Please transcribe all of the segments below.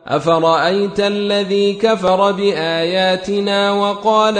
أفرأيت الذي كفر بآياتنا وقال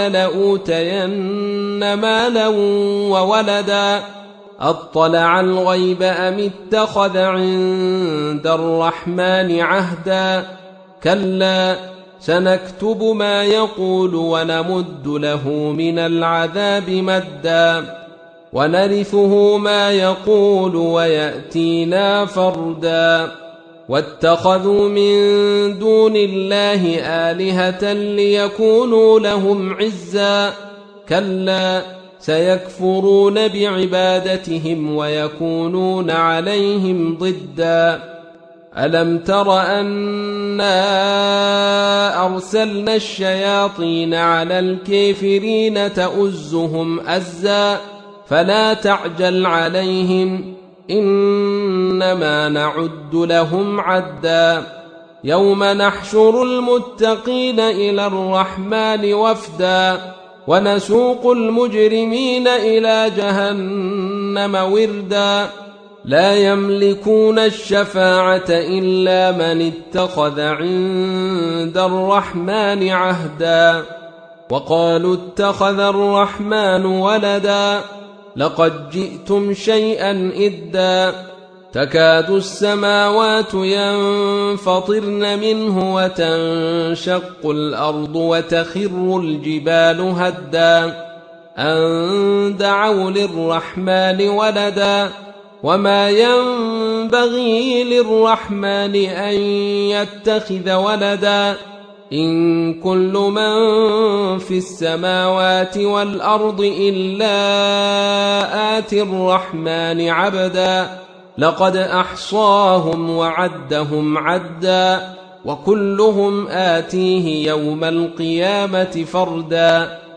لأوتين مالا وولدا أطلع الغيب أم اتخذ عند الرحمن عهدا كلا سنكتب ما يقول ونمد له من العذاب مدا ونرثه ما يقول ويأتينا فردا واتخذوا من دون الله آلهة ليكونوا لهم عزا كلا سيكفرون بعبادتهم ويكونون عليهم ضدا ألم تر أنا أرسلنا الشياطين على الكافرين تؤزهم أزا فلا تعجل عليهم إنما نعد لهم عدا يوم نحشر المتقين إلى الرحمن وفدا ونسوق المجرمين إلى جهنم وردا لا يملكون الشفاعة إلا من اتخذ عند الرحمن عهدا وقالوا اتخذ الرحمن ولدا لقد جئتم شيئا إدا تكاد السماوات ينفطرن منه وتنشق الأرض وتخر الجبال هدا أن دعوا للرحمن ولدا وما ينبغي للرحمن أن يتخذ ولدا إن كل من في السماوات والأرض إلا آتي الرحمن عبدا لقد أحصاهم وعدهم عدا وكلهم آتيه يوم القيامة فردا